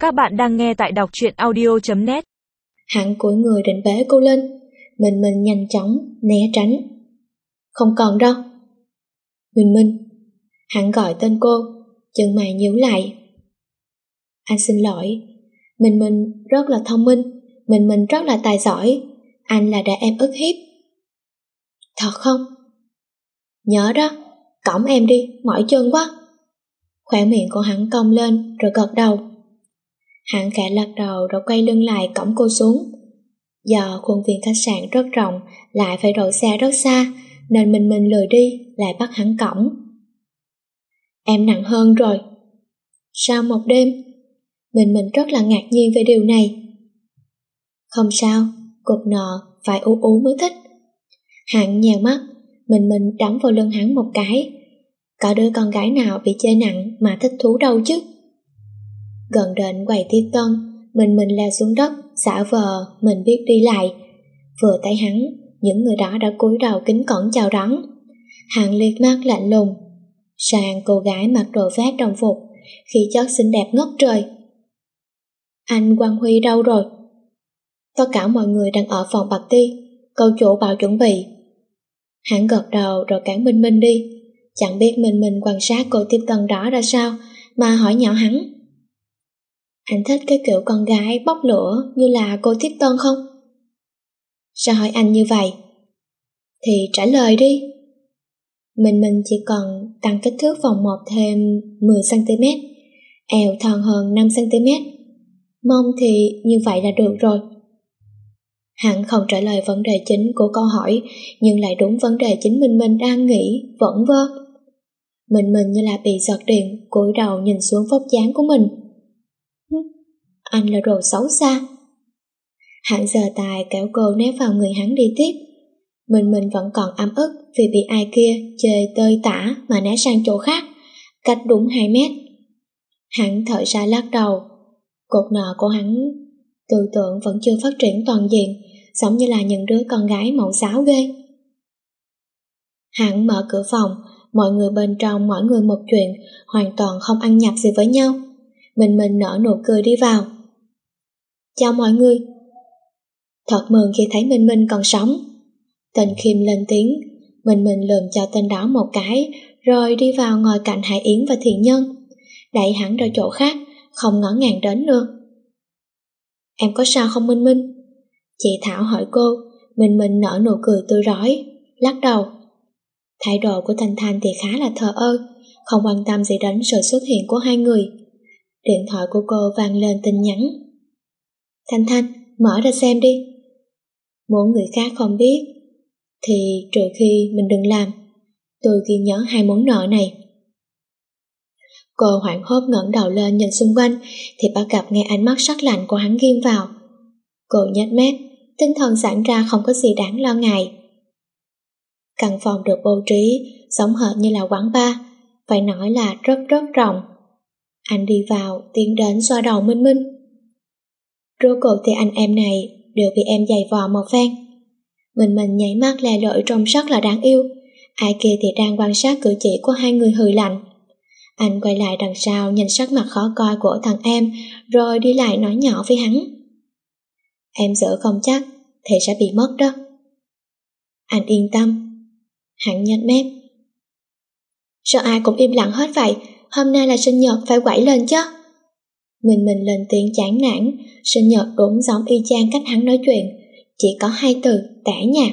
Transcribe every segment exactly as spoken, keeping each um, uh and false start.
Các bạn đang nghe tại đọc truyện audio chấm net. Hắn cúi người định bế cô lên, Minh Minh nhanh chóng né tránh. Không cần đâu. Minh Minh. Hắn gọi tên cô, chân mày nhíu lại. Anh xin lỗi. Minh Minh rất là thông minh, Minh Minh rất là tài giỏi. Anh là để em ức hiếp. Thật không? Nhớ đó, cõng em đi, mỏi chân quá. Khóe miệng của hắn cong lên rồi gật đầu. Hắn khẽ lắc đầu rồi quay lưng lại cõng cô xuống. Do khuôn viên khách sạn rất rộng, lại phải đậu xe rất xa, nên Minh Minh lười đi, lại bắt hắn cõng. Em nặng hơn rồi. Sau một đêm, Minh Minh rất là ngạc nhiên về điều này. Không sao, cục nợ phải ú ú mới thích. Hắn nhèo mắt, Minh Minh đấm vào lưng hắn một cái. Có đứa con gái nào bị chê nặng mà thích thú đâu chứ. Gần đến quầy tiếp tân, Minh Minh leo xuống đất, xả vờ mình biết đi lại. Vừa thấy hắn, những người đó đã cúi đầu kính cẩn chào đón. Hắn liếc mắt lạnh lùng sang cô gái mặc đồ vest đồng phục, khí chất xinh đẹp ngất trời. Anh Quang Huy đâu rồi? Tất cả mọi người đang ở phòng party, cô chủ bảo chuẩn bị. Hắn gật đầu rồi cản Minh Minh đi. Chẳng biết Minh Minh quan sát cô tiếp tân đó ra sao mà hỏi nhỏ hắn. Anh thích cái kiểu con gái bốc lửa như là cô tiếp tân không? Sao hỏi anh như vậy? Thì trả lời đi. Minh Minh chỉ cần tăng kích thước vòng một thêm mười xăng ti mét, eo thon hơn năm xăng ti mét, mông thì như vậy là được rồi. Hắn không trả lời vấn đề chính của câu hỏi, nhưng lại đúng vấn đề chính Minh Minh đang nghĩ, vẩn vơ. Minh Minh như là bị giật điện, cúi đầu nhìn xuống vóc dáng của mình. Anh là đồ xấu xa. Hắn giơ tay kéo cô nép vào người hắn đi tiếp. Minh Minh vẫn còn ấm ức vì bị ai kia chê tơi tả mà né sang chỗ khác, cách đúng hai mét. Hắn thở ra lắc đầu. Cột nợ của hắn tư tưởng vẫn chưa phát triển toàn diện, giống như là những đứa con gái mẫu giáo ghê. Hắn mở cửa phòng, mọi người bên trong mỗi người một chuyện, hoàn toàn không ăn nhập gì với nhau. Minh Minh nở nụ cười đi vào. Chào mọi người. Thật mừng khi thấy Minh Minh còn sống. Tên Kim lên tiếng. Minh Minh lườm cho tên đó một cái, rồi đi vào ngồi cạnh Hải Yến và Thiện Nhân, đẩy hắn ra chỗ khác, không ngỡ ngàng đến nữa. Em có sao không Minh Minh? Chị Thảo hỏi cô. Minh Minh nở nụ cười tươi rói, lắc đầu. Thái độ của Thanh Thanh thì khá là thờ ơ, không quan tâm gì đến sự xuất hiện của hai người. Điện thoại của cô vang lên tin nhắn. Thanh Thanh, mở ra xem đi. Muốn người khác không biết thì trừ khi mình đừng làm. Tôi ghi nhớ hai món nợ này. Cô hoảng hốt ngẩng đầu lên nhìn xung quanh thì bắt gặp ngay ánh mắt sắc lạnh của hắn ghim vào. Cô nhếch mép, tinh thần giãn ra không có gì đáng lo ngại. Căn phòng được bố trí giống hệt như là quán bar, phải nói là rất rất rộng. Anh đi vào, tiến đến xoa đầu Minh Minh. Rốt cuộc thì anh em này đều bị em giày vò một phen. Minh Minh nháy mắt lè lội trông rất là đáng yêu. Ai kia thì đang quan sát cử chỉ của hai người hừ lạnh. Anh quay lại đằng sau nhìn sắc mặt khó coi của thằng em, rồi đi lại nói nhỏ với hắn. Em giữ không chắc thì sẽ bị mất đó. Anh yên tâm. Hắn nhếch mép. Sao ai cũng im lặng hết vậy? Hôm nay là sinh nhật phải quẩy lên chứ. Mình mình lên tiếng chán nản. Sinh nhật đúng giống y chang cách hắn nói chuyện, chỉ có hai từ tẻ nhạt.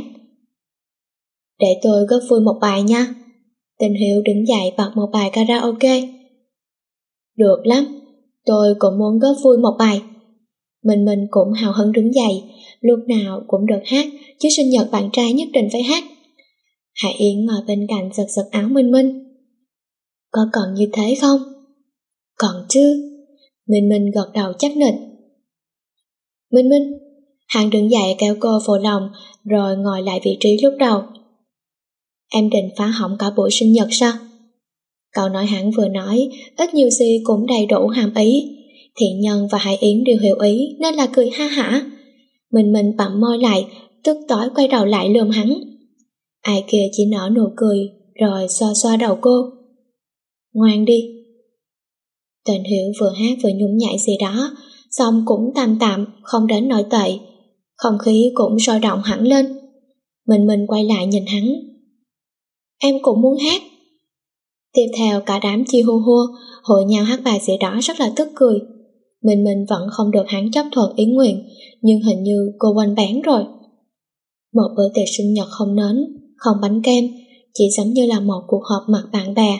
Để tôi góp vui một bài nha. Tình Hiếu đứng dậy bật một bài karaoke. Được lắm, tôi cũng muốn góp vui một bài. Mình mình cũng hào hứng đứng dậy, lúc nào cũng được hát, chứ sinh nhật bạn trai nhất định phải hát. Hải Yến ngồi bên cạnh giật giật áo Minh Minh. Có cần như thế không? Còn chứ. Minh Minh gật đầu chắc nịch. Minh Minh. Hắn đứng dậy kéo cô vào lòng, rồi ngồi lại vị trí lúc đầu. Em định phá hỏng cả buổi sinh nhật sao? Câu nói hắn vừa nói, ít nhiều gì cũng đầy đủ hàm ý. Thiện Nhân và Hải Yến đều hiểu ý nên là cười ha hả. Minh Minh bặm môi lại, tức tối quay đầu lại lườm hắn. Ai kia chỉ nở nụ cười, rồi xoa xoa đầu cô. Ngoan đi. Tên Hiểu vừa hát vừa nhún nhảy gì đó, xong cũng tạm tạm, không đến nổi tệ. Không khí cũng sôi động hẳn lên. Mình mình quay lại nhìn hắn. Em cũng muốn hát. Tiếp theo cả đám chi hô hô, hội nhau hát bài gì đó rất là tức cười. Mình mình vẫn không được hắn chấp thuận ý nguyện, nhưng hình như cô quên bán rồi. Một bữa tiệc sinh nhật không nến, không bánh kem, chỉ giống như là một cuộc họp mặt bạn bè.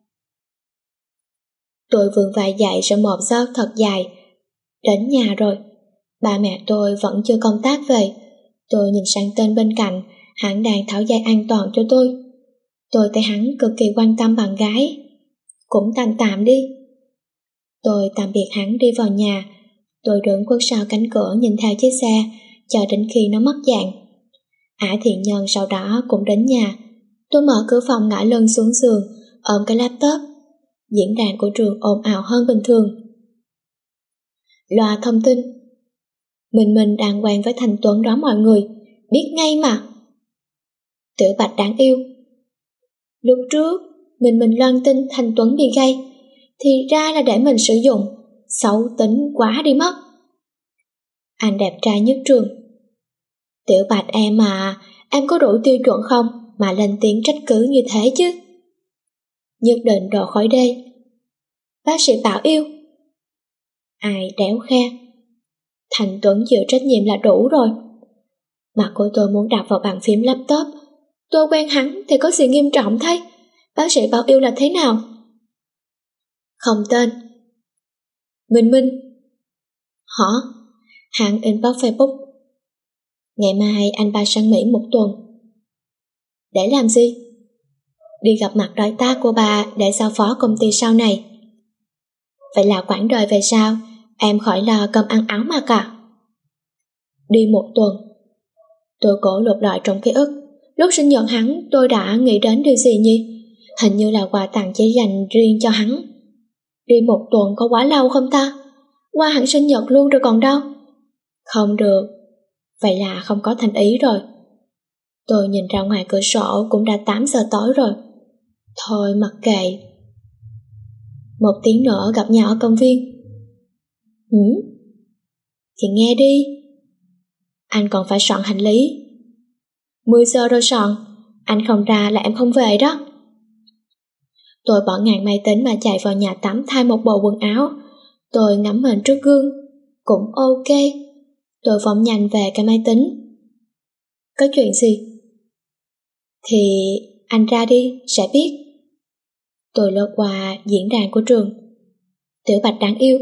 Tôi vươn vai dậy sau một giấc thật dài. Đến nhà rồi, ba mẹ tôi vẫn chưa công tác về. Tôi nhìn sang tên bên cạnh, hắn đang tháo dây an toàn cho tôi. Tôi thấy hắn cực kỳ quan tâm bạn gái. Cũng tạm tạm đi. Tôi tạm biệt hắn đi vào nhà. Tôi đứng khuất sau cánh cửa nhìn theo chiếc xe, chờ đến khi nó mất dạng. Ả Thiện Nhân sau đó cũng đến nhà. Tôi mở cửa phòng ngã lưng xuống giường, ôm cái laptop. Diễn đàn của trường ồn ào hơn bình thường. Loa thông tin. Mình mình đàng hoàng với Thành Tuấn đó mọi người, biết ngay mà. Tiểu Bạch đáng yêu. Lúc trước, mình mình loan tin Thành Tuấn bị gay, thì ra là để mình sử dụng, xấu tính quá đi mất. Anh đẹp trai nhất trường. Tiểu Bạch em à, em có đủ tiêu chuẩn không mà lên tiếng trách cứ như thế chứ? Nhất định độ khói đê. Bác sĩ Bảo yêu. Ai đéo khe. Thành Tuấn chịu trách nhiệm là đủ rồi. Mặt của tôi muốn đạp vào bàn phím laptop. Tôi quen hắn thì có gì nghiêm trọng thế? Bác sĩ Bảo yêu là thế nào? Không tên. Minh Minh. Hả? Hắn inbox Facebook. Ngày mai anh bay sang Mỹ một tuần. Để làm gì? Đi gặp mặt đối tác của bà để giao phó công ty sau này. Vậy là quãng đời về sau, em khỏi lo cơm ăn áo mặc à? Đi một tuần. Tôi cố lục lại trong ký ức. Lúc sinh nhật hắn tôi đã nghĩ đến điều gì nhỉ? Hình như là quà tặng chỉ dành riêng cho hắn. Đi một tuần có quá lâu không ta? Qua hẳn sinh nhật luôn rồi còn đâu. Không được. Vậy là không có thành ý rồi. Tôi nhìn ra ngoài cửa sổ cũng đã tám giờ tối rồi. Thôi mặc kệ. Một tiếng nữa gặp nhau ở công viên. Ừ? Thì nghe đi. Anh còn phải soạn hành lý. Mười giờ rồi soạn. Anh không ra là em không về đó. Tôi bỏ ngang máy tính mà chạy vào nhà tắm thay một bộ quần áo. Tôi ngắm mình trước gương. Cũng ok. Tôi phóng nhanh về cái máy tính. Có chuyện gì? Thì anh ra đi, sẽ biết. Tôi lướt qua diễn đàn của trường. Tiểu Bạch đáng yêu.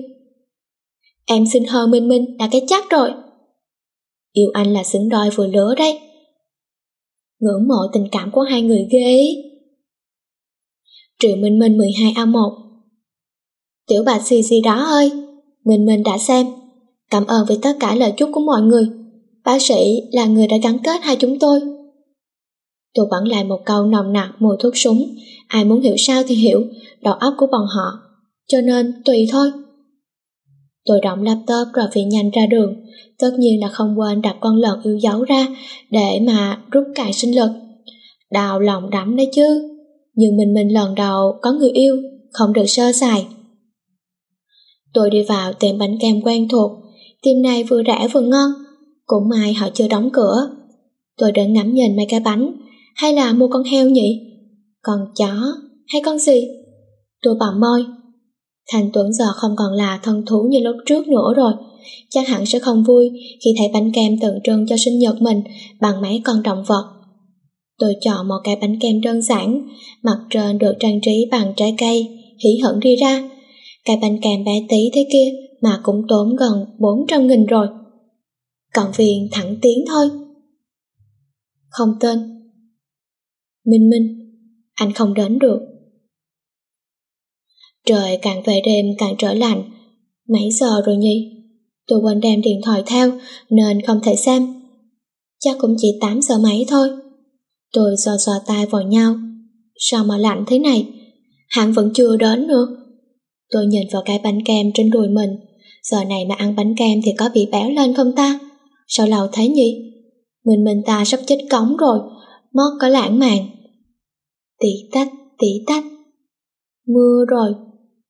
Em xinh hơn Minh Minh là cái chắc rồi. Yêu anh là xứng đôi vừa lứa đấy. Ngưỡng mộ tình cảm của hai người ghê. Triệu Minh Minh mười hai A một. Tiểu Bạch xì xì đó ơi, Minh Minh đã xem. Cảm ơn vì tất cả lời chúc của mọi người. Bác sĩ là người đã gắn kết hai chúng tôi. Tôi bắn lại một câu nồng nặc mùi thuốc súng. Ai muốn hiểu sao thì hiểu, đầu óc của bọn họ. Cho nên tùy thôi. Tôi đóng laptop rồi phi nhanh ra đường. Tất nhiên là không quên đặt con lợn yêu dấu ra để mà rút cạn sinh lực. Đau lòng đắm đấy chứ. Nhưng mình mình lần đầu có người yêu, không được sơ sài. Tôi đi vào tiệm bánh kem quen thuộc. Tiệm này vừa rẻ vừa ngon. Cũng may họ chưa đóng cửa. Tôi đứng ngắm nhìn mấy cái bánh. Hay là mua con heo nhỉ? Con chó hay con gì? Tôi bặm môi. Thành Tuấn giờ không còn là thân thú như lúc trước nữa rồi. Chắc hẳn sẽ không vui khi thấy bánh kem tượng trưng cho sinh nhật mình bằng mấy con động vật. Tôi chọn một cái bánh kem đơn giản, mặt trên được trang trí bằng trái cây, hỉ hửng đi ra. Cái bánh kem bé tí thế kia mà cũng tốn gần bốn trăm nghìn rồi. Cộng viên thẳng tiến thôi. Không tên. Minh Minh, anh không đến được. Trời càng về đêm càng trở lạnh. Mấy giờ rồi nhỉ? Tôi quên đem điện thoại theo nên không thể xem. Chắc cũng chỉ tám giờ mấy thôi. Tôi xoa xoa tay vào nhau. Sao mà lạnh thế này? Hắn vẫn chưa đến nữa. Tôi nhìn vào cái bánh kem trên đùi mình. Giờ này mà ăn bánh kem thì có bị béo lên không ta? Sao lâu thế nhỉ? Mình mình ta sắp chết cống rồi. Mất có lãng mạn. Tí tách, tí tách. Mưa rồi.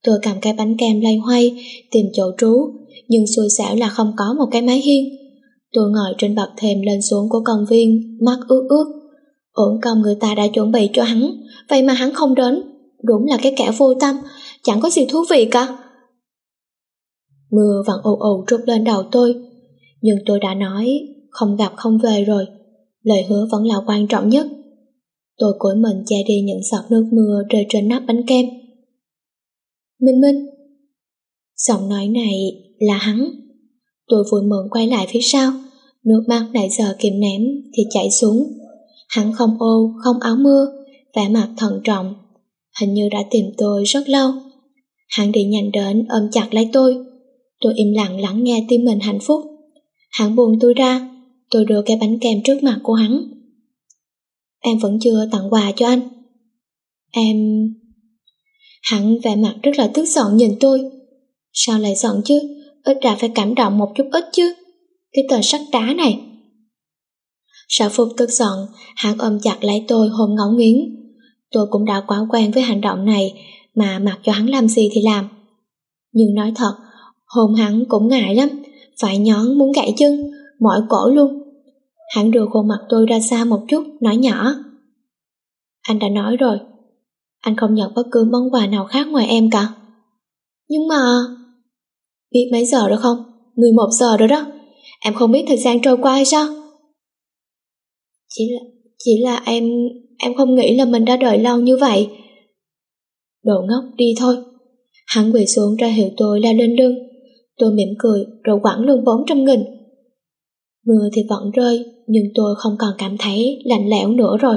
Tôi cầm cái bánh kem loay hoay tìm chỗ trú, nhưng xui xẻo là không có một cái mái hiên. Tôi ngồi trên bậc thềm lên xuống của công viên, mắt ướt ướt. Uổng công người ta đã chuẩn bị cho hắn, vậy mà hắn không đến. Đúng là cái kẻ vô tâm, chẳng có gì thú vị cả. Mưa vẫn ù ù trút lên đầu tôi, nhưng tôi đã nói không gặp không về rồi. Lời hứa vẫn là quan trọng nhất. Tôi cúi mình che đi những giọt nước mưa rơi trên nắp bánh kem. Minh Minh. Giọng nói này là hắn. Tôi vui mừng quay lại phía sau, nước mắt nãy giờ kìm nén thì chảy xuống. Hắn không ô, không áo mưa, vẻ mặt thận trọng, hình như đã tìm tôi rất lâu. Hắn đi nhanh đến ôm chặt lấy tôi. Tôi im lặng lắng nghe tim mình hạnh phúc. Hắn buông tôi ra, tôi đưa cái bánh kem trước mặt của hắn. Em vẫn chưa tặng quà cho anh. Em... Hắn vẻ mặt rất là tức giận nhìn tôi. Sao lại giận chứ? Ít ra phải cảm động một chút ít chứ. Cái tên sắt đá này. Sau phút tức giận, hắn ôm chặt lấy tôi hôn ngấu nghiến. Tôi cũng đã quá quen với hành động này, mà mặc cho hắn làm gì thì làm. Nhưng nói thật, hôn hắn cũng ngại lắm, phải nhón muốn gãy chân, mỏi cổ luôn. Hắn đưa khuôn mặt tôi ra xa một chút, nói nhỏ. Anh đã nói rồi, anh không nhận bất cứ món quà nào khác ngoài em cả. Nhưng mà... Biết mấy giờ rồi không? mười một giờ rồi đó. Em không biết thời gian trôi qua hay sao? Chỉ là, chỉ là em... Em không nghĩ là mình đã đợi lâu như vậy. Đồ ngốc, đi thôi. Hắn quỳ xuống ra hiệu tôi leo lên lưng. Tôi mỉm cười rồi quẳng luôn bốn trăm nghìn. Mưa thì vẫn rơi, nhưng tôi không còn cảm thấy lạnh lẽo nữa rồi.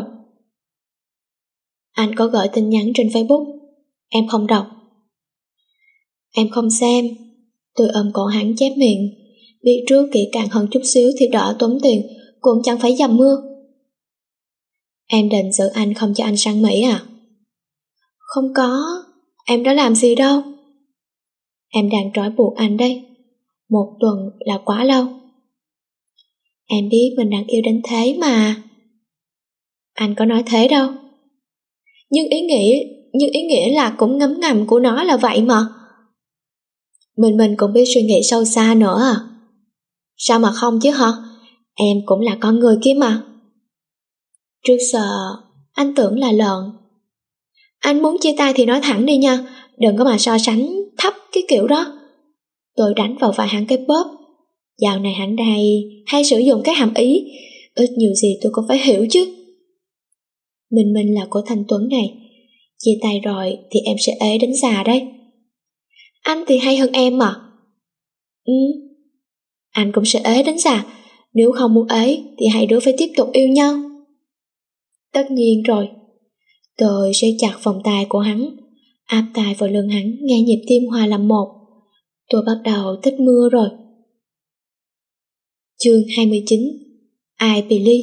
Anh có gửi tin nhắn trên Facebook. Em không đọc. Em không xem. Tôi ôm cổ hắn chép miệng. Biết trước kỹ càng hơn chút xíu thì đỡ tốn tiền, cũng chẳng phải dầm mưa. Em định giữ anh không cho anh sang Mỹ à? Không có, em đã làm gì đâu. Em đang trói buộc anh đây. Một tuần là quá lâu. Em biết mình đang yêu đến thế mà. Anh có nói thế đâu. Nhưng ý nghĩa, nhưng ý nghĩa là cũng ngấm ngầm của nó là vậy mà. Mình mình cũng biết suy nghĩ sâu xa nữa à. Sao mà không chứ hả? Em cũng là con người kia mà. Trước giờ anh tưởng là lợn. Anh muốn chia tay thì nói thẳng đi nha, đừng có mà so sánh thấp cái kiểu đó. Tôi đánh vào vai hắn cái bóp. Dạo này hắn đây hay sử dụng cái hàm ý, ít nhiều gì tôi cũng phải hiểu chứ. Mình mình là của Thanh Tuấn này, chia tay rồi thì em sẽ ế đến già đấy. Anh thì hay hơn em mà. Ừ, anh cũng sẽ ế đến già. Nếu không muốn ế thì hai đứa phải tiếp tục yêu nhau. Tất nhiên rồi. Tôi sẽ chặt vòng tay của hắn, áp tai vào lưng hắn, nghe nhịp tim hòa làm một. Tôi bắt đầu thích mưa rồi. Chương hai mươi chín. I believe.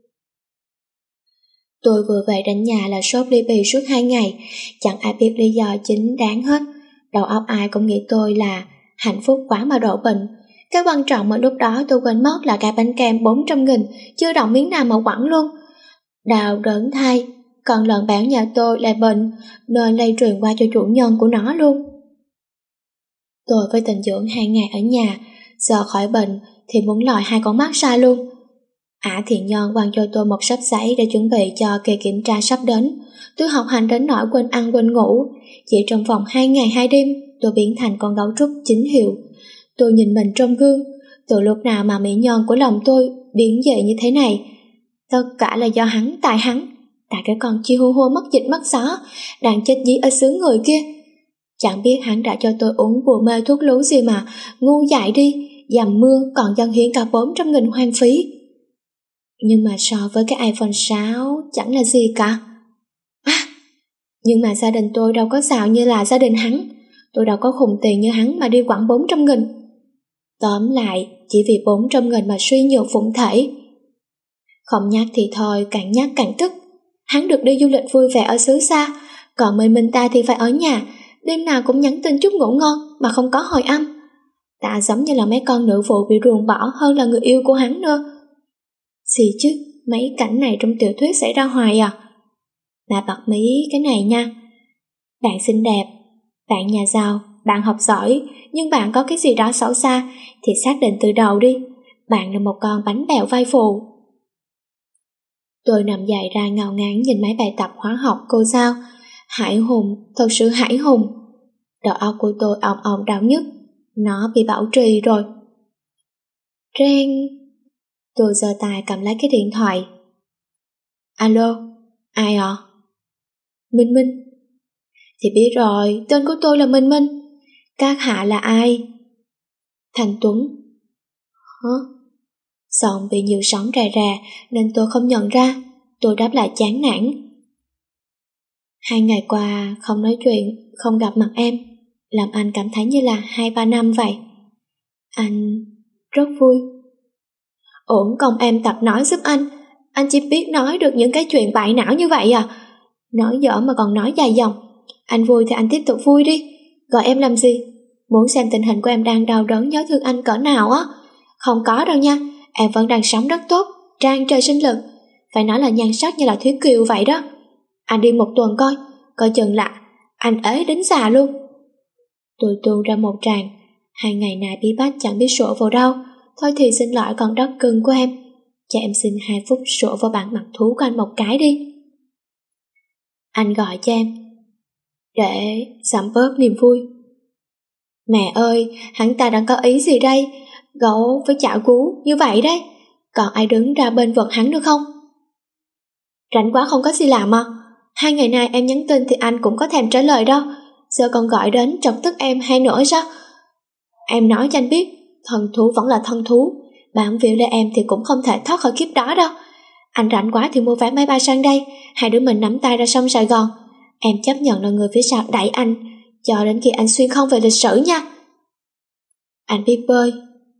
Tôi vừa về đến nhà là sốt ly bì suốt hai ngày, chẳng ai biết lý do chính đáng hết. Đầu óc ai cũng nghĩ tôi là hạnh phúc quá mà đổ bệnh. Cái quan trọng mà lúc đó tôi quên mất là cái bánh kem bốn trăm nghìn, chưa động miếng nào mà quẳng luôn. Đau đớn thay, còn lợn béo nhà tôi lại bệnh, nên lây truyền qua cho chủ nhân của nó luôn. Tôi với tình dưỡng hai ngày ở nhà, giờ khỏi bệnh thì muốn lòi hai con mắt ra luôn. Ả Thiện Nhân quăng cho tôi một xấp giấy để chuẩn bị cho kỳ kiểm tra sắp đến. Tôi học hành đến nỗi quên ăn quên ngủ. Chỉ trong vòng hai ngày hai đêm, tôi biến thành con gấu trúc chính hiệu. Tôi nhìn mình trong gương, từ lúc nào mà mỹ nhân của lòng tôi biến dị như thế này. Tất cả là do hắn, tại hắn, tại cái con chi hô hô mất dịch mất gió, đang chết dí ở xứ người kia. Chẳng biết hắn đã cho tôi uống bùa mê thuốc lú gì mà ngu dại đi, dầm mưa còn dâng hiến cả bốn trăm nghìn hoang phí. Nhưng mà so với cái iPhone sáu chẳng là gì cả. À, nhưng mà gia đình tôi đâu có giàu như là gia đình hắn. Tôi đâu có khùng tiền như hắn mà đi quẳng bốn trăm nghìn. Tóm lại, chỉ vì bốn trăm nghìn mà suy nhược phụng thể. Không nhắc thì thôi, càng nhắc càng tức. Hắn được đi du lịch vui vẻ ở xứ xa, còn mình mình ta thì phải ở nhà, đêm nào cũng nhắn tin chúc ngủ ngon mà không có hồi âm. Ta giống như là mấy con nữ phụ bị ruồng bỏ hơn là người yêu của hắn nữa. Gì chứ, mấy cảnh này trong tiểu thuyết xảy ra hoài à. Mà bật mí cái này nha. Bạn xinh đẹp, Bạn nhà giàu, bạn học giỏi, nhưng bạn có cái gì đó xấu xa thì xác định từ đầu đi, bạn là một con bánh bèo vai phụ. Tôi nằm dài ra ngao ngán nhìn mấy bài tập hóa học cô sao. Hải hùng, thật sự hải hùng. Đầu óc của tôi ong ong đau nhức, nó bị bảo trì rồi. Reng. Tôi giơ tay cầm lấy cái điện thoại. Alo, ai ạ? Minh Minh. Thì biết rồi, tên của tôi là Minh Minh. Các hạ là ai? Thành Tuấn. Hả? Giọng bị nhiều sóng rè rè nên tôi không nhận ra. Tôi đáp lại chán nản. Hai ngày qua không nói chuyện, không gặp mặt em, làm anh cảm thấy như là hai ba năm vậy. Anh rất vui. Uổng công em tập nói giúp anh, anh chỉ biết nói được những cái chuyện bại não như vậy à? Nói dở mà còn nói dài dòng. Anh vui thì anh tiếp tục vui đi, gọi em làm gì? Muốn xem tình hình của em đang đau đớn nhớ thương anh cỡ nào á? Không có đâu nha, em vẫn đang sống rất tốt, trang trời sinh lực. Phải nói là nhan sắc như là Thúy Kiều vậy đó. Anh đi một tuần coi, coi chừng lạ, anh ế đến già luôn. Tôi tuôn ra một tràng. Hai ngày nay bí bách chẳng biết sổ vào đâu. Thôi thì xin lỗi con đất cưng của em. Cho em xin hai phút sổ vào bản mặt thú của anh một cái đi. Anh gọi cho em để giảm bớt niềm vui. Mẹ ơi, hắn ta đang có ý gì đây? Gấu với chảo cú như vậy đấy. Còn ai đứng ra bên vực hắn được không? Rảnh quá không có gì làm à? Hai ngày nay em nhắn tin thì anh cũng có thèm trả lời đâu. Giờ còn gọi đến chọc tức em hay nữa sao? Em nói cho anh biết, thần thú vẫn là thân thú. Bám víu lấy em thì cũng không thể thoát khỏi kiếp đó đâu. Anh rảnh quá thì mua vé máy bay sang đây, hai đứa mình nắm tay ra sông Sài Gòn. Em chấp nhận là người phía sau đẩy anh cho đến khi anh xuyên không về lịch sử nha. Anh biết bơi.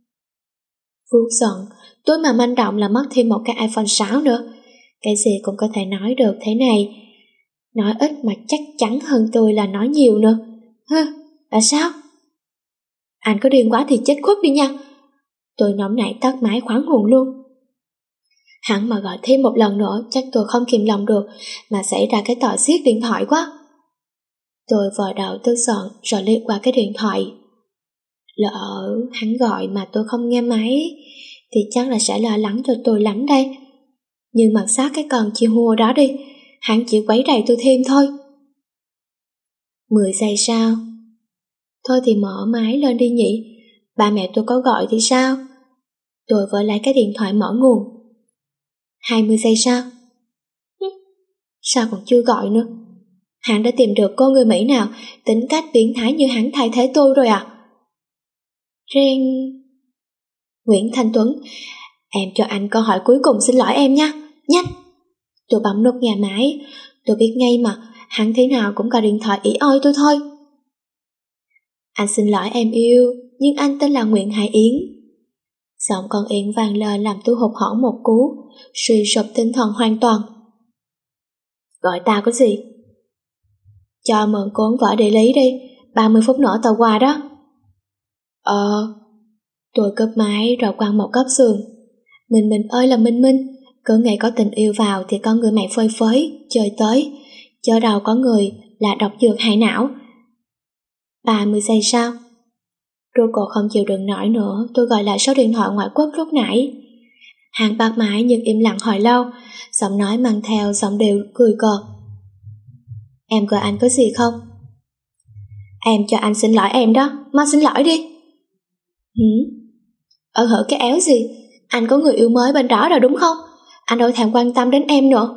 Vuốt giận, tôi mà manh động là mất thêm một cái iPhone sáu nữa. Cái gì cũng có thể nói được thế này. Nói ít mà chắc chắn hơn tôi là nói nhiều nữa. Hừ, là sao? Anh có điên quá thì chết khuất đi nha. Tôi nóng nảy tắt máy khoáng hồn luôn. Hắn mà gọi thêm một lần nữa chắc tôi không kìm lòng được mà xảy ra cái tội xiết điện thoại quá. Tôi vò đầu tức giận rồi liếc qua cái điện thoại. Lỡ hắn gọi mà tôi không nghe máy thì chắc là sẽ lo lắng cho tôi lắm đây. Nhưng mặc sát cái con chi hua đó đi, hắn chỉ quấy rầy tôi thêm thôi. Mười giây sau. Thôi thì mở máy lên đi nhỉ. Ba mẹ tôi có gọi thì sao? Tôi vội lấy cái điện thoại mở nguồn. Hai mươi giây sau. Sao còn chưa gọi nữa? Hắn đã tìm được cô người Mỹ nào tính cách biến thái như hắn thay thế tôi rồi à? Ren. Nguyễn Thanh Tuấn, em cho anh câu hỏi cuối cùng xin lỗi em nha. Nhanh. Tôi bấm nút nghe máy. Tôi biết ngay mà, hắn thế nào cũng gọi điện thoại ỉ ôi tôi thôi. Anh xin lỗi em yêu, nhưng anh tên là Nguyễn Hải Yến. Giọng con Yến vang lên làm tôi hụt hẫng một cú, suy sụp tinh thần hoàn toàn. Gọi ta có gì? Cho mượn cuốn vở địa lý đi, ba mươi phút nữa tàu qua đó. Ờ. Tôi cướp máy rồi quăng một góc giường. Minh Minh ơi là Minh Minh, cứ ngày có tình yêu vào thì con người mày phơi phới, chơi tới, chớ đầu có người là độc dược hại não. Ba mươi giây sau. Rốt cuộc không chịu đựng nổi nữa, tôi gọi lại số điện thoại ngoại quốc lúc nãy. Hắn bắt máy nhưng im lặng hồi lâu, giọng nói mang theo giọng đều cười cợt. Em gọi anh có gì không? Em cho anh xin lỗi em đó, mau xin lỗi đi. Hử? Ở hở cái éo gì? Anh có người yêu mới bên đó rồi đúng không? Anh đâu thèm quan tâm đến em nữa.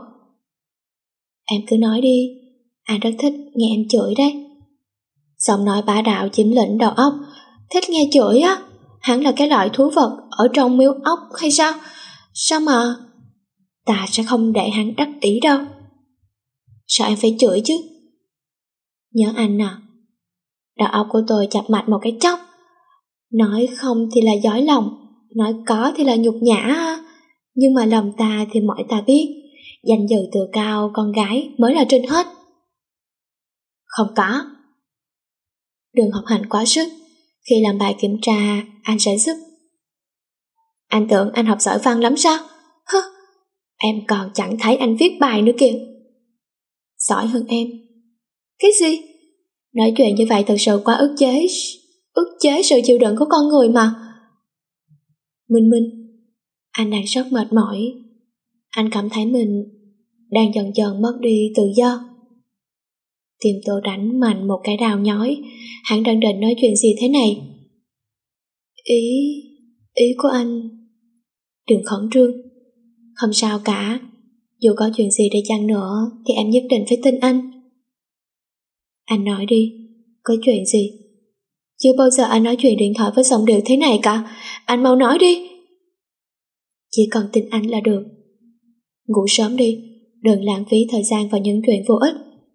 Em cứ nói đi, anh rất thích nghe em chửi đấy. Giọng nói bá đạo chiếm lĩnh đầu óc. Thích nghe chửi á? Hắn là cái loại thú vật ở trong miếu ốc hay sao? Sao mà... Ta sẽ không để hắn đắc ý đâu. Sao em phải chửi chứ? Nhớ anh à? Đầu óc của tôi chập mạch một cái chốc. Nói không thì là dối lòng, nói có thì là nhục nhã. Nhưng mà lòng ta thì mọi ta biết, danh dự tự cao con gái mới là trên hết. Không có. Đừng học hành quá sức, khi làm bài kiểm tra anh sẽ giúp. Anh tưởng anh học giỏi văn lắm sao? Hứ, em còn chẳng thấy anh viết bài nữa kìa. Giỏi hơn em. Cái gì? Nói chuyện như vậy thật sự quá ức chế, ức chế sự chịu đựng của con người mà. Minh Minh, anh đang rất mệt mỏi. Anh cảm thấy mình đang dần dần mất đi tự do. Tim tôi đánh mạnh một cái đào nhói. Hắn đang định nói chuyện gì thế này? Ý... ý của anh... Đừng khẩn trương. Không sao cả. Dù có chuyện gì đi chăng nữa thì em nhất định phải tin anh. Anh nói đi, có chuyện gì? Chưa bao giờ anh nói chuyện điện thoại với giọng điệu thế này cả. Anh mau nói đi. Chỉ cần tin anh là được. Ngủ sớm đi, đừng lãng phí thời gian vào những chuyện vô ích.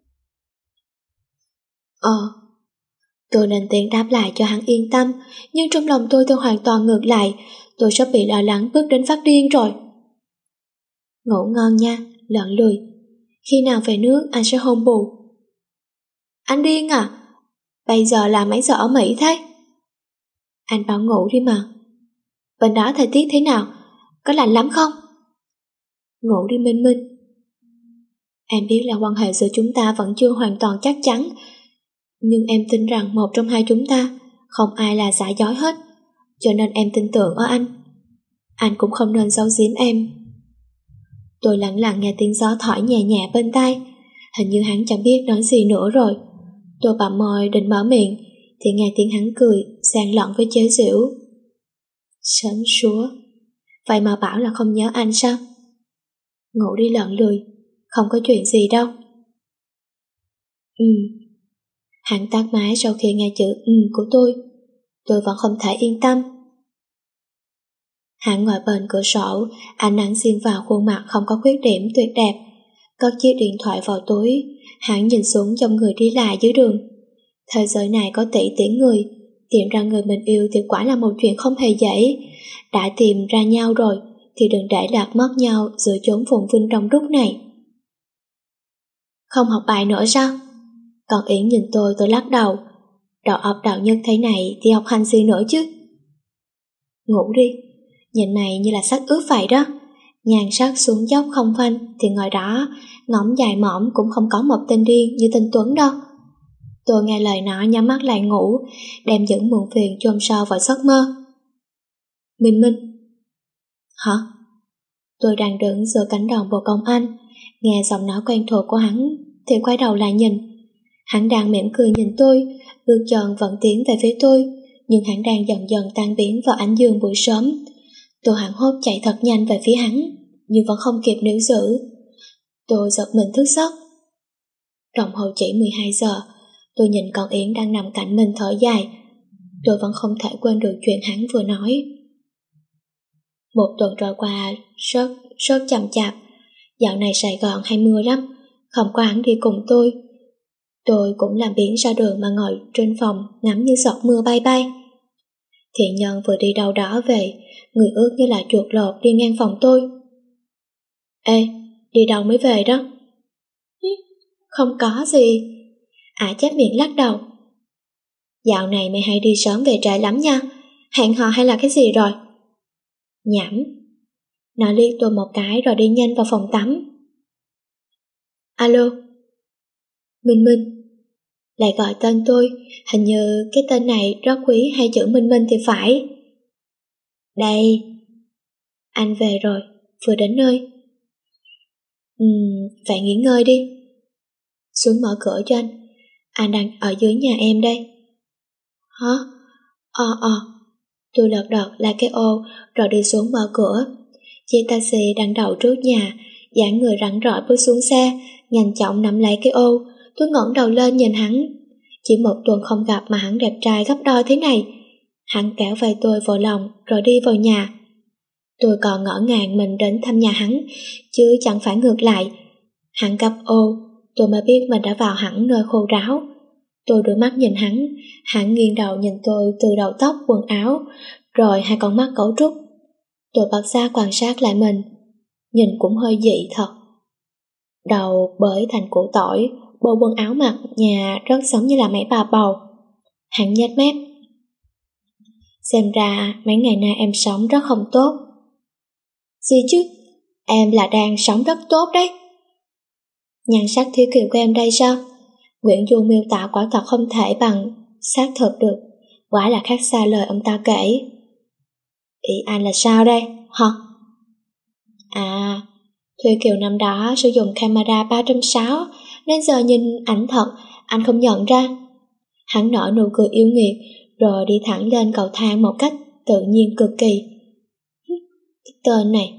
Ờ, tôi lên tiếng đáp lại cho hắn yên tâm, nhưng trong lòng tôi tôi hoàn toàn ngược lại. Tôi sắp bị lo lắng bước đến phát điên rồi. Ngủ ngon nha, lợn lười. Khi nào về nước anh sẽ hôn bù. Anh điên à? Bây giờ là mấy giờ ở Mỹ thế? Anh bảo ngủ đi mà. Bên đó thời tiết thế nào? Có lạnh lắm không? Ngủ đi Minh Minh. Em biết là quan hệ giữa chúng ta vẫn chưa hoàn toàn chắc chắn, nhưng em tin rằng một trong hai chúng ta không ai là giả dối hết, cho nên em tin tưởng ở anh. Anh cũng không nên giấu giếm em. Tôi lặng lặng nghe tiếng gió thổi nhẹ nhẹ bên tai. Hình như hắn chẳng biết nói gì nữa rồi. Tôi bặm môi định mở miệng thì nghe tiếng hắn cười xen lẫn với chế giễu. Sớm súa, vậy mà bảo là không nhớ anh sao? Ngủ đi lợn lười, không có chuyện gì đâu. Ừ. Hắn tắt máy sau khi nghe chữ ừ của tôi. Tôi vẫn không thể yên tâm. Hắn ngồi bên cửa sổ, ánh nắng xiên vào khuôn mặt không có khuyết điểm tuyệt đẹp. Cất chiếc điện thoại vào túi, hắn nhìn xuống dòng người đi lại dưới đường. Thế giới này có tỷ tỷ người, tìm ra người mình yêu thì quả là một chuyện không hề dễ. Đã tìm ra nhau rồi thì đừng để lạc mất nhau giữa chốn phồn vinh đông đúc này. Không học bài nữa sao? Còn Yến nhìn tôi tôi lắc đầu. Đầu óc đạo nhất thế này thì học hành gì nữa chứ? Ngủ đi, nhìn này như là xác ướp vậy đó. Nhàn sắc xuống dốc không phanh thì ngồi đó, ngõng dài mỏm cũng không có một tên điên như tên Tuấn đâu. Tôi nghe lời nó nhắm mắt lại ngủ, đem những muộn phiền chôn sâu vào giấc mơ. Minh Minh. Hả? Tôi đang đứng giữa cánh đồng bồ công anh, nghe giọng nói quen thuộc của hắn thì quay đầu lại nhìn. Hắn đang mỉm cười nhìn tôi, bước chân vẫn tiến về phía tôi, nhưng hắn đang dần dần tan biến vào ánh dương buổi sớm. Tôi hoảng hốt chạy thật nhanh về phía hắn, nhưng vẫn không kịp níu giữ. Tôi giật mình thức giấc. Đồng hồ chỉ mười hai giờ, tôi nhìn con Yến đang nằm cạnh mình thở dài. Tôi vẫn không thể quên được chuyện hắn vừa nói. Một tuần trôi qua rất, rất chậm chạp. Dạo này Sài Gòn hay mưa lắm, không có hắn đi cùng tôi. Tôi cũng làm biếng ra đường mà ngồi trên phòng ngắm những giọt mưa bay bay. Thị nhân vừa đi đâu đó về, người ướt như là chuột lột đi ngang phòng tôi. Ê, đi đâu mới về đó? Không có gì. Ả chép miệng lắc đầu. Dạo này mày hay đi sớm về trễ lắm nha, hẹn hò hay là cái gì rồi? Nhảm. Nó liếc tôi một cái rồi đi nhanh vào phòng tắm. Alo. Minh Minh. Lại gọi tên tôi, hình như cái tên này rất quý hay chữ Minh Minh thì phải. Đây. Anh về rồi, vừa đến nơi. Ừm, vậy nghỉ ngơi đi. Xuống mở cửa cho anh. Anh đang ở dưới nhà em đây. Hả? Ờ ờ. Tôi lật đật lại cái ô rồi đi xuống mở cửa. Chiếc taxi đang đậu trước nhà, dáng người rắn rỏi bước xuống xe, nhanh chóng nắm lấy cái ô. Tôi ngẩng đầu lên nhìn hắn. Chỉ một tuần không gặp mà hắn đẹp trai gấp đôi thế này. Hắn kéo vai tôi vào lòng rồi đi vào nhà. Tôi còn ngỡ ngàng mình đến thăm nhà hắn, chứ chẳng phải ngược lại. Hắn gấp ô, tôi mới biết mình đã vào hẳn nơi khô ráo. Tôi đưa mắt nhìn hắn, hắn nghiêng đầu nhìn tôi từ đầu tóc, quần áo, rồi hai con mắt cấu trúc. Tôi bật ra quan sát lại mình, nhìn cũng hơi dị thật. Đầu bới thành củ tỏi, bộ quần áo mặc nhà rất giống như là mấy bà bầu. Hắn nhếch mép. Xem ra mấy ngày nay em sống rất không tốt. Gì chứ? Em là đang sống rất tốt đấy. Nhan sắc thiếu kiều của em đây sao? Nguyễn Du miêu tả quả thật không thể bằng xác thực được, quả là khác xa lời ông ta kể. Ý anh là sao đây, hả? À, Thùy Kiều năm đó sử dụng camera ba trăm sáu mươi nên giờ nhìn ảnh thật, anh không nhận ra. Hắn nở nụ cười yêu nghiệt rồi đi thẳng lên cầu thang một cách tự nhiên cực kỳ. Cái tên này.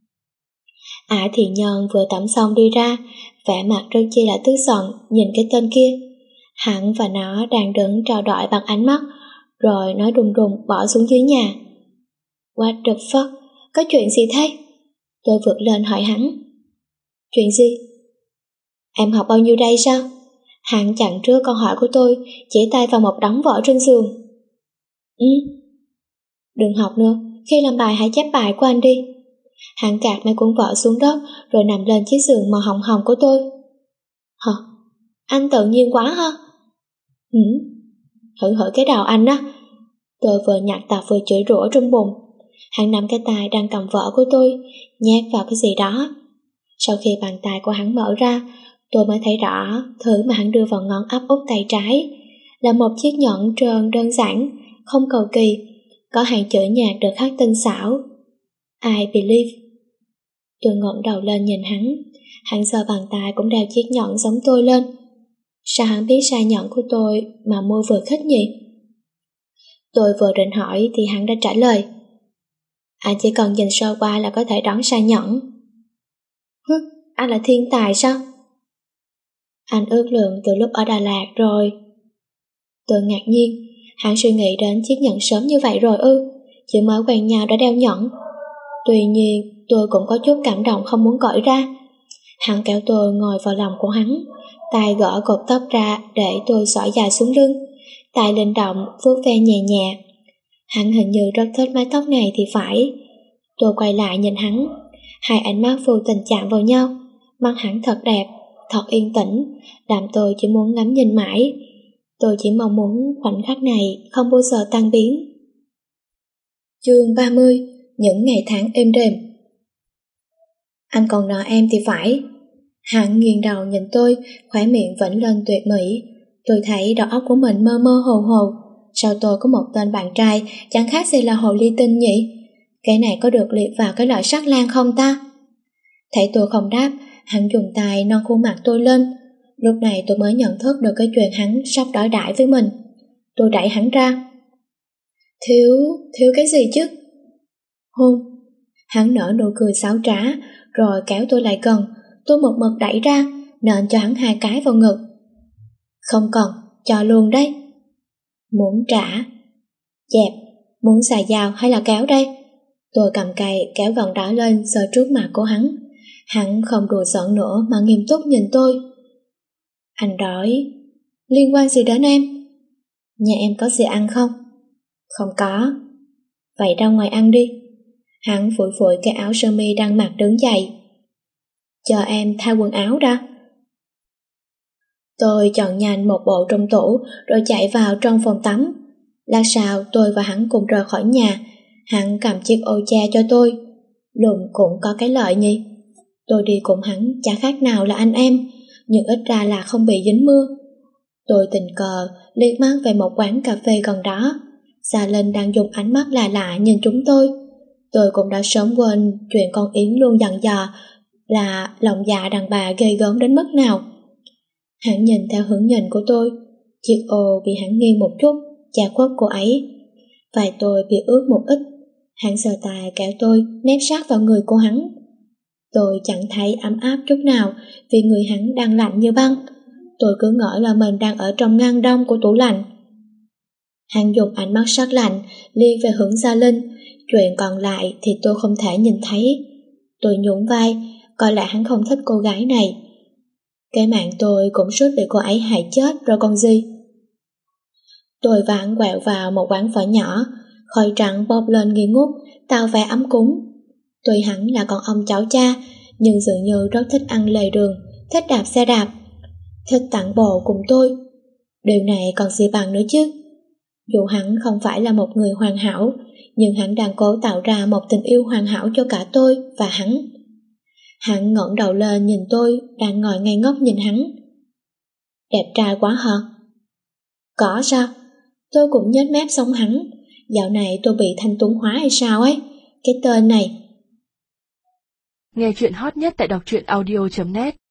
Ả Thị Nhân vừa tắm xong đi ra, vẻ mặt rất chi là tức giận nhìn cái tên kia. Hắn và nó đang đứng trao đổi bằng ánh mắt, rồi nó đùng đùng bỏ xuống dưới nhà. What the fuck? Có chuyện gì thế? Tôi vượt lên hỏi hắn. Chuyện gì? Em học bao nhiêu đây sao? Hắn chặn trước câu hỏi của tôi, chỉ tay vào một đống vở trên giường. Ừ. Đừng học nữa, khi làm bài hãy chép bài của anh đi. Hắn cạt mấy cuốn vở xuống đất rồi nằm lên chiếc giường màu hồng hồng của tôi. Hả? Anh tự nhiên quá ha? Ừ. Hử hử cái đầu anh á. Tôi vừa nhặt tạp vừa chửi rủa trong bụng. Hắn nắm cái tay đang cầm vở của tôi, nhét vào cái gì đó. Sau khi bàn tay của hắn mở ra, tôi mới thấy rõ thứ mà hắn đưa vào ngón áp út tay trái là một chiếc nhẫn trơn đơn giản, không cầu kỳ, có hàng chữ nhạc được khắc tinh xảo. I believe. Tôi ngẩng đầu lên nhìn hắn, hắn giơ bàn tay cũng đeo chiếc nhẫn giống tôi lên. Sao hắn biết size nhẫn của tôi mà mua vừa khích nhỉ? Tôi vừa định hỏi thì hắn đã trả lời. Anh chỉ cần nhìn sơ qua là có thể đoán size nhẫn. Hứ, anh là thiên tài sao? Anh ước lượng từ lúc ở Đà Lạt rồi. Tôi ngạc nhiên, hắn suy nghĩ đến chiếc nhẫn sớm như vậy rồi ư? Chỉ mới quen nhau đã đeo nhẫn. Tuy nhiên, tôi cũng có chút cảm động không muốn cởi ra. Hắn kéo tôi ngồi vào lòng của hắn, tay gỡ cột tóc ra để tôi xõa dài xuống lưng, tay linh động vuốt ve nhẹ nhẹ. Hắn hình như rất thích mái tóc này thì phải. Tôi quay lại nhìn hắn, hai ánh mắt vô tình chạm vào nhau. Mắt hắn thật đẹp, thật yên tĩnh, làm tôi chỉ muốn ngắm nhìn mãi. Tôi chỉ mong muốn khoảnh khắc này không bao giờ tan biến. Chương ba mươi. Những ngày tháng êm đềm. Anh còn nợ em thì phải. Hắn nghiêng đầu nhìn tôi, khóe miệng vẫn lên tuyệt mỹ. Tôi thấy đầu óc của mình mơ mơ hồ hồ. Sao tôi có một tên bạn trai chẳng khác gì là hồ ly tinh nhỉ? Cái này có được liệt vào cái loại sắc lang không ta? Thấy tôi không đáp, hắn dùng tay nâng khuôn mặt tôi lên. Lúc này tôi mới nhận thức được cái chuyện hắn sắp đối đãi với mình. Tôi đẩy hắn ra. Thiếu, thiếu cái gì chứ? Hôn. Hắn nở nụ cười xáo trá, rồi kéo tôi lại gần. Tôi một mực đẩy ra, nện cho hắn hai cái vào ngực. Không cần, cho luôn đấy. Muốn trả. Dẹp, muốn xài dao hay là kéo đây? Tôi cầm cây kéo gần đó lên sờ trước mặt của hắn. Hắn không đùa giỡn nữa mà nghiêm túc nhìn tôi. Anh đói. Liên quan gì đến em? Nhà em có gì ăn không? Không có. Vậy ra ngoài ăn đi. Hắn phủi phủi cái áo sơ mi đang mặc đứng dậy. Chờ em thay quần áo ra. Tôi chọn nhanh một bộ trong tủ rồi chạy vào trong phòng tắm. Lát sau tôi và hắn cùng rời khỏi nhà. Hắn cầm chiếc ô che cho tôi. Lùn cũng có cái lợi nhỉ. Tôi đi cùng hắn chả khác nào là anh em, nhưng ít ra là không bị dính mưa. Tôi tình cờ liếc mắt về một quán cà phê gần đó. Gia Linh đang dùng ánh mắt lạ lạ nhìn chúng tôi. Tôi cũng đã sớm quên chuyện con Yến luôn dặn dò là lòng dạ đàn bà ghê gớm đến mức nào. Hắn nhìn theo hướng nhìn của tôi. Chiếc ô bị hắn nghiêng một chút, che khuất cô ấy. Vai tôi bị ướt một ít. Hắn giơ tay kéo tôi nép sát vào người cô hắn. Tôi chẳng thấy ấm áp chút nào vì người hắn đang lạnh như băng. Tôi cứ ngỡ là mình đang ở trong ngăn đông của tủ lạnh. Hắn dùng ánh mắt sắc lạnh liếc về hướng Gia Linh. Chuyện còn lại thì tôi không thể nhìn thấy. Tôi nhún vai, coi lại hắn không thích cô gái này. Cái mạng tôi cũng suýt bị cô ấy hại chết rồi còn gì. Tôi và hắn quẹo vào một quán phở nhỏ. Khói trắng bốc lên nghi ngút, tạo vẻ ấm cúng. Tuy hắn là con ông cháu cha, nhưng dường như rất thích ăn lề đường, thích đạp xe đạp, thích tản bộ cùng tôi. Điều này còn gì bằng nữa chứ. Dù hắn không phải là một người hoàn hảo, nhưng hắn đang cố tạo ra một tình yêu hoàn hảo cho cả tôi và hắn. Hắn ngẩng đầu lên nhìn tôi đang ngồi ngây ngốc nhìn hắn. Đẹp trai quá hả? Có sao? Tôi cũng nhếch mép sống hắn. Dạo này tôi bị thanh tuấn hóa hay sao ấy? Cái tên này. Nghe chuyện hot nhất tại đọc truyện audio chấm net.